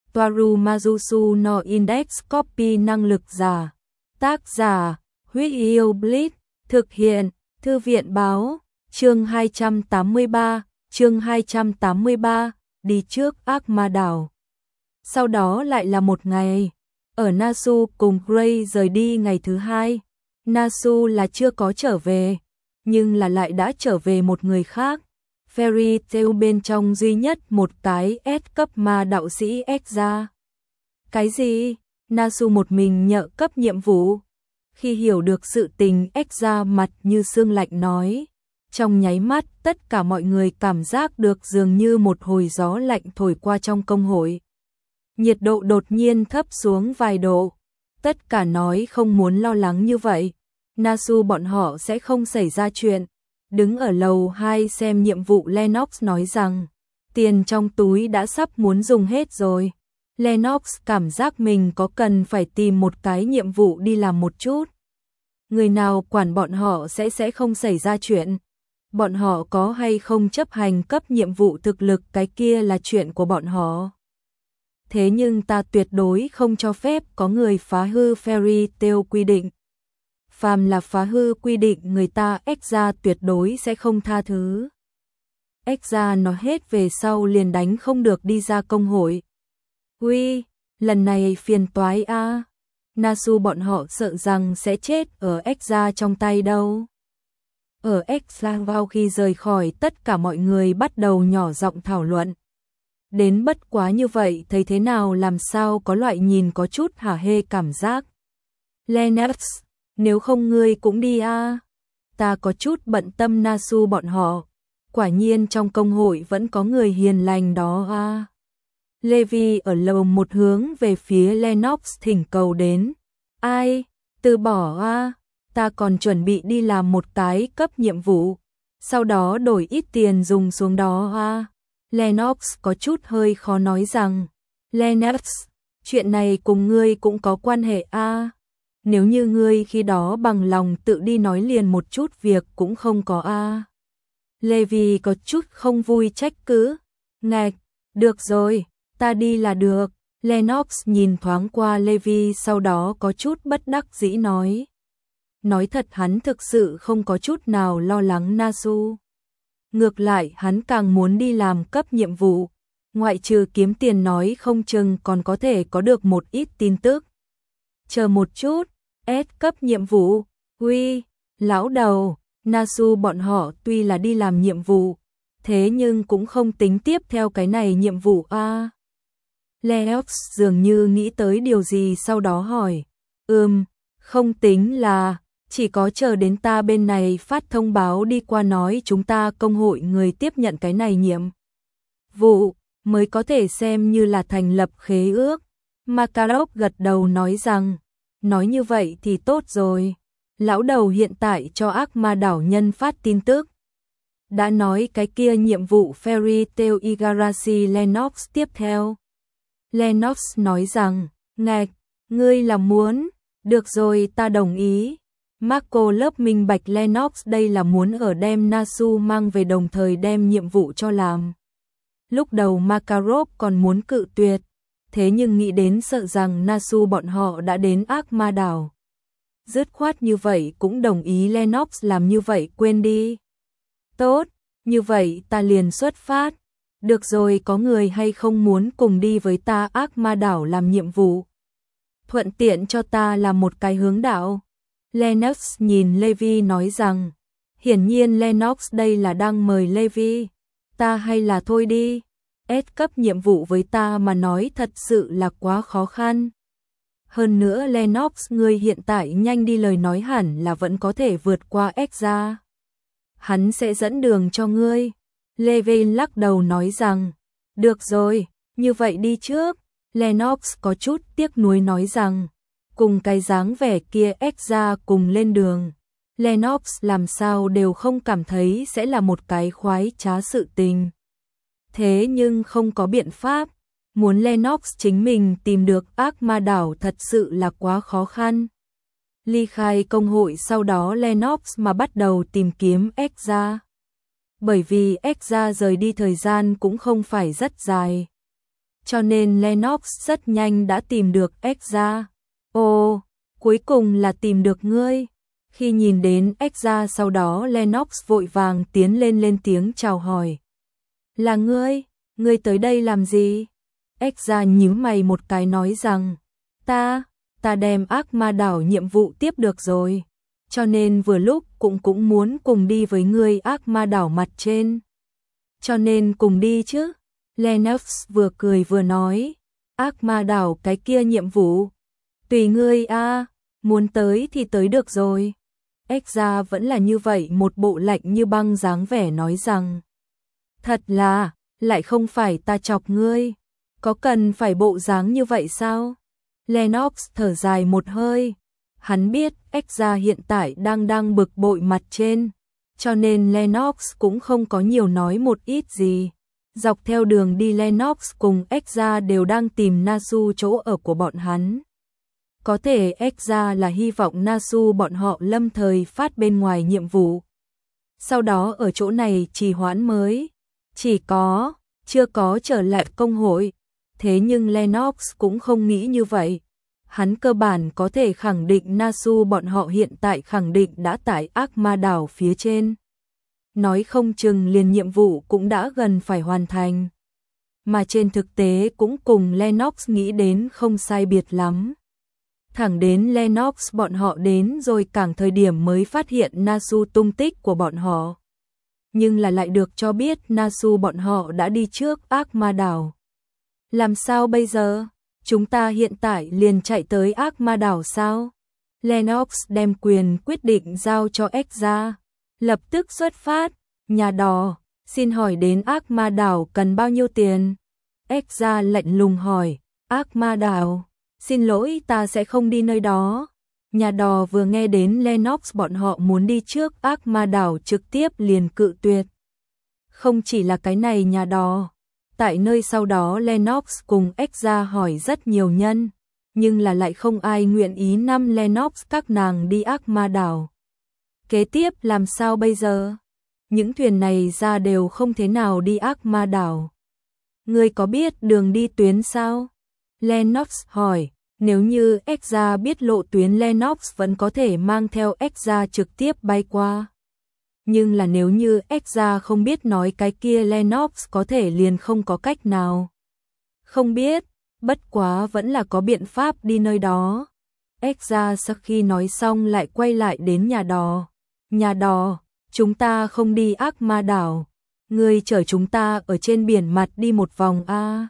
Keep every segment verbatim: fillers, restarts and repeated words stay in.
Toaru Majusu no Index Copy năng lực giả. Tác giả, Huyết Yêu Blitz, thực hiện, Thư viện báo, chương hai trăm tám mươi ba, chương hai trăm tám mươi ba, đi trước ác ma đảo. Sau đó lại là một ngày, ở Nasu cùng Gray rời đi ngày thứ hai. Nasu là chưa có trở về, nhưng là lại đã trở về một người khác. Fairy Tail bên trong duy nhất một cái S cấp ma đạo sĩ Exra. Cái gì? Nasu một mình nhợ cấp nhiệm vụ. Khi hiểu được sự tình, Exra mặt như xương lạnh nói. Trong nháy mắt, tất cả mọi người cảm giác được dường như một hồi gió lạnh thổi qua trong công hội. Nhiệt độ đột nhiên thấp xuống vài độ. Tất cả nói không muốn lo lắng như vậy. Nasu bọn họ sẽ không xảy ra chuyện. Đứng ở lầu hai xem nhiệm vụ, Lennox nói rằng tiền trong túi đã sắp muốn dùng hết rồi. Lennox cảm giác mình có cần phải tìm một cái nhiệm vụ đi làm một chút. Người nào quản bọn họ sẽ sẽ không xảy ra chuyện. Bọn họ có hay không chấp hành cấp nhiệm vụ thực lực cái kia là chuyện của bọn họ. Thế nhưng ta tuyệt đối không cho phép có người phá hư Fairy Tail quy định. Phàm là phá hư quy định người ta, Exra tuyệt đối sẽ không tha thứ. Exra nói hết về sau liền đánh không được đi ra công hội. Ui, lần này phiền toái a. À. Nasu bọn họ sợ rằng sẽ chết ở Exra trong tay đâu. Ở Exra vào khi rời khỏi, tất cả mọi người bắt đầu nhỏ giọng thảo luận. Đến bất quá như vậy thấy thế nào làm sao có loại nhìn có chút hả hê cảm giác. Lennox, nếu không ngươi cũng đi a. À. Ta có chút bận tâm Nasu bọn họ. Quả nhiên trong công hội vẫn có người hiền lành đó a. À. Levi ở lầu một hướng về phía Lennox thỉnh cầu đến. Ai, từ bỏ a. À. Ta còn chuẩn bị đi làm một cái cấp nhiệm vụ. Sau đó đổi ít tiền dùng xuống đó a. À. Lennox có chút hơi khó nói rằng. Lennox, chuyện này cùng ngươi cũng có quan hệ a. À. Nếu như ngươi khi đó bằng lòng tự đi nói liền một chút việc cũng không có a. À. Levi có chút không vui trách cứ. Ngạch, được rồi, ta đi là được. Lennox nhìn thoáng qua Levi sau đó có chút bất đắc dĩ nói. Nói thật hắn thực sự không có chút nào lo lắng Nasu. Ngược lại hắn càng muốn đi làm cấp nhiệm vụ. Ngoại trừ kiếm tiền nói không chừng còn có thể có được một ít tin tức. Chờ một chút, S cấp nhiệm vụ, uy, lão đầu, Nasu bọn họ tuy là đi làm nhiệm vụ, thế nhưng cũng không tính tiếp theo cái này nhiệm vụ a. À. Lennox dường như nghĩ tới điều gì sau đó hỏi, ừm, không tính là, chỉ có chờ đến ta bên này phát thông báo đi qua nói chúng ta công hội người tiếp nhận cái này nhiệm vụ, mới có thể xem như là thành lập khế ước. Makarov gật đầu nói rằng, nói như vậy thì tốt rồi. Lão đầu hiện tại cho ác ma đảo nhân phát tin tức. Đã nói cái kia nhiệm vụ Fairy Tail Igarashi Lennox tiếp theo. Lennox nói rằng, ngạch, ngươi là muốn, được rồi ta đồng ý. Marco lớp minh bạch Lennox đây là muốn ở đem Nasu mang về đồng thời đem nhiệm vụ cho làm. Lúc đầu Makarov còn muốn cự tuyệt. Thế nhưng nghĩ đến sợ rằng Nasu bọn họ đã đến ác ma đảo. Dứt khoát như vậy cũng đồng ý Lennox làm như vậy quên đi. Tốt, như vậy ta liền xuất phát. Được rồi, có người hay không muốn cùng đi với ta ác ma đảo làm nhiệm vụ? Thuận tiện cho ta làm một cái hướng đạo. Lennox nhìn Levi nói rằng, hiển nhiên Lennox đây là đang mời Levi. Ta hay là thôi đi. S cấp nhiệm vụ với ta mà nói thật sự là quá khó khăn. Hơn nữa Lennox ngươi hiện tại nhanh đi lời nói hẳn là vẫn có thể vượt qua Exra. Hắn sẽ dẫn đường cho ngươi. Levi lắc đầu nói rằng, được rồi, như vậy đi trước. Lennox có chút tiếc nuối nói rằng, cùng cái dáng vẻ kia Exra cùng lên đường. Lennox làm sao đều không cảm thấy sẽ là một cái khoái trá sự tình. Thế nhưng không có biện pháp, muốn Lennox chính mình tìm được ác ma đảo thật sự là quá khó khăn. Ly khai công hội sau đó Lennox mà bắt đầu tìm kiếm Exra. Bởi vì Exra rời đi thời gian cũng không phải rất dài. cho nên Lennox rất nhanh đã tìm được Exra. Ồ, cuối cùng là tìm được ngươi. Khi nhìn đến Exra sau đó Lennox vội vàng tiến lên lên tiếng chào hỏi. Là ngươi, ngươi tới đây làm gì? Exra nhíu mày một cái nói rằng, ta, ta đem ác ma đảo nhiệm vụ tiếp được rồi, cho nên vừa lúc cũng cũng muốn cùng đi với ngươi ác ma đảo mặt trên. Cho nên cùng đi chứ? Lennox vừa cười vừa nói, ác ma đảo cái kia nhiệm vụ. Tùy ngươi a, muốn tới thì tới được rồi. Exra vẫn là như vậy một bộ lạnh như băng dáng vẻ nói rằng, thật là, lại không phải ta chọc ngươi, có cần phải bộ dáng như vậy sao? Lennox thở dài một hơi, hắn biết Exra hiện tại đang đang bực bội mặt trên, cho nên Lennox cũng không có nhiều nói một ít gì. Dọc theo đường đi Lennox cùng Exra đều đang tìm Nasu chỗ ở của bọn hắn. Có thể Exra là hy vọng Nasu bọn họ lâm thời phát bên ngoài nhiệm vụ. Sau đó ở chỗ này trì hoãn mới. Chỉ có, chưa có trở lại công hội. Thế nhưng Lennox cũng không nghĩ như vậy. Hắn cơ bản có thể khẳng định Nasu bọn họ hiện tại khẳng định đã tại ác ma đảo phía trên. Nói không chừng liền nhiệm vụ cũng đã gần phải hoàn thành. Mà trên thực tế cũng cùng Lennox nghĩ đến không sai biệt lắm. Thẳng đến Lennox bọn họ đến rồi càng thời điểm mới phát hiện Nasu tung tích của bọn họ. Nhưng là lại được cho biết Nasu bọn họ đã đi trước ác ma đảo. Làm sao bây giờ? Chúng ta hiện tại liền chạy tới ác ma đảo sao? Lennox đem quyền quyết định giao cho Exra. Lập tức xuất phát. Nhà đò, xin hỏi đến ác ma đảo cần bao nhiêu tiền? Exra lạnh lùng hỏi. Ác ma đảo? Xin lỗi, ta sẽ không đi nơi đó. Nhà đò vừa nghe đến Lennox bọn họ muốn đi trước ác ma đảo trực tiếp liền cự tuyệt. Không chỉ là cái này nhà đò. Tại nơi sau đó Lennox cùng Exra hỏi rất nhiều nhân, nhưng là lại không ai nguyện ý năm Lennox các nàng đi ác ma đảo. Kế tiếp làm sao bây giờ? Những thuyền này ra đều không thế nào đi ác ma đảo. Ngươi có biết đường đi tuyến sao? Lennox hỏi, nếu như Exra biết lộ tuyến Lennox vẫn có thể mang theo Exra trực tiếp bay qua. Nhưng là nếu như Exra không biết nói cái kia Lennox có thể liền không có cách nào. Không biết, bất quá vẫn là có biện pháp đi nơi đó. Exra sau khi nói xong lại quay lại đến nhà đò. Nhà đò, chúng ta không đi ác ma đảo. Ngươi chở chúng ta ở trên biển mặt đi một vòng a.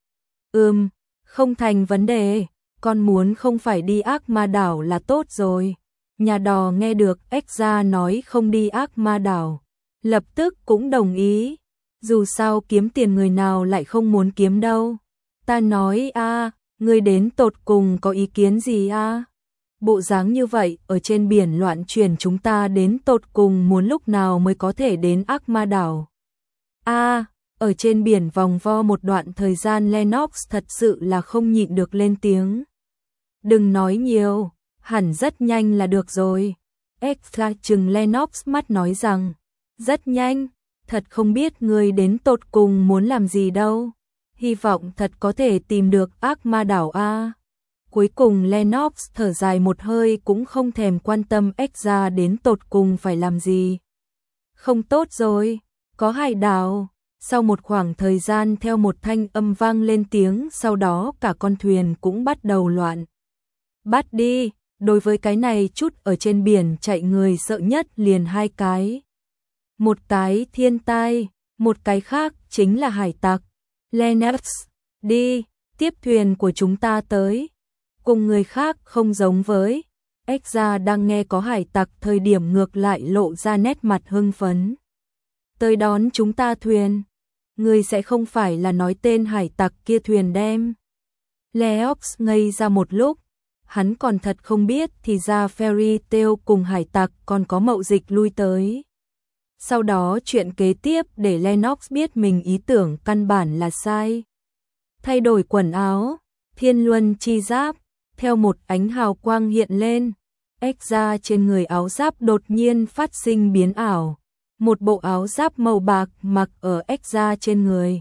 Ừm, không thành vấn đề, con muốn không phải đi ác ma đảo là tốt rồi. Nhà đò nghe được Exra nói không đi ác ma đảo, lập tức cũng đồng ý. Dù sao kiếm tiền người nào lại không muốn kiếm đâu. Ta nói a, ngươi đến tột cùng có ý kiến gì a? Bộ dáng như vậy ở trên biển loạn chuyển chúng ta đến tột cùng muốn lúc nào mới có thể đến ác ma đảo. A, ở trên biển vòng vo một đoạn thời gian Lennox thật sự là không nhịn được lên tiếng. Đừng nói nhiều, hẳn rất nhanh là được rồi. Exra chừng Lennox mắt nói rằng, rất nhanh, thật không biết ngươi đến tột cùng muốn làm gì đâu. Hy vọng thật có thể tìm được ác ma đảo A. Cuối cùng Lennox thở dài một hơi cũng không thèm quan tâm Exra đến tột cùng phải làm gì. Không tốt rồi, có hải đảo. Sau một khoảng thời gian theo một thanh âm vang lên tiếng, sau đó cả con thuyền cũng bắt đầu loạn. Bắt đi, đối với cái này chút ở trên biển chạy người sợ nhất liền hai cái. Một cái thiên tai, một cái khác chính là hải tặc. Lennox, đi, tiếp thuyền của chúng ta tới. Cùng người khác không giống với. Exra đang nghe có hải tặc thời điểm ngược lại lộ ra nét mặt hưng phấn. Tới đón chúng ta thuyền. Ngươi sẽ không phải là nói tên hải tặc kia thuyền đem. Lennox ngây ra một lúc. Hắn còn thật không biết thì ra Fairy Tail cùng hải tặc còn có mậu dịch lui tới. Sau đó chuyện kế tiếp để Lennox biết mình ý tưởng căn bản là sai. Thay đổi quần áo, thiên luân chi giáp, theo một ánh hào quang hiện lên. Exra trên người áo giáp đột nhiên phát sinh biến ảo. Một bộ áo giáp màu bạc mặc ở Exra trên người.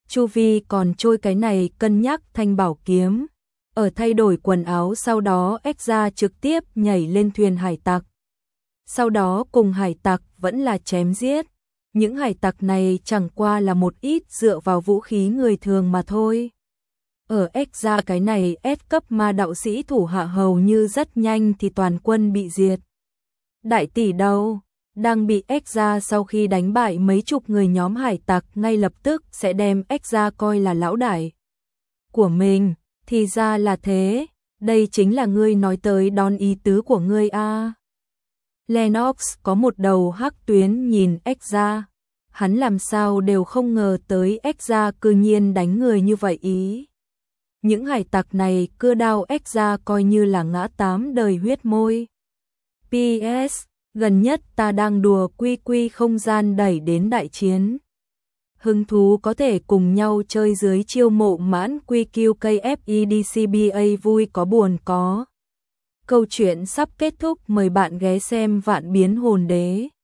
Chu Vi còn trôi cái này cân nhắc thanh bảo kiếm. Ở thay đổi quần áo sau đó Exra trực tiếp nhảy lên thuyền hải tặc. Sau đó cùng hải tặc vẫn là chém giết. Những hải tặc này chẳng qua là một ít dựa vào vũ khí người thường mà thôi. Ở Exra cái này S cấp ma đạo sĩ thủ hạ hầu như rất nhanh thì toàn quân bị diệt. Đại tỷ đâu? Đang bị Exra sau khi đánh bại mấy chục người nhóm hải tặc ngay lập tức sẽ đem Exra coi là lão đại của mình. Thì ra là thế, đây chính là ngươi nói tới đón ý tứ của ngươi a. À. Lennox có một đầu hắc tuyến nhìn Exra, hắn làm sao đều không ngờ tới Exra cư nhiên đánh người như vậy ý. Những hải tặc này cưa đao Exra coi như là ngã tám đời huyết môi. pê ét Gần nhất ta đang đùa quy quy không gian đẩy đến đại chiến. Hứng thú có thể cùng nhau chơi dưới chiêu mộ mãn quy kiu ca ép e đê xê bê a vui có buồn có. Câu chuyện sắp kết thúc, mời bạn ghé xem Vạn Biến Hồn Đế.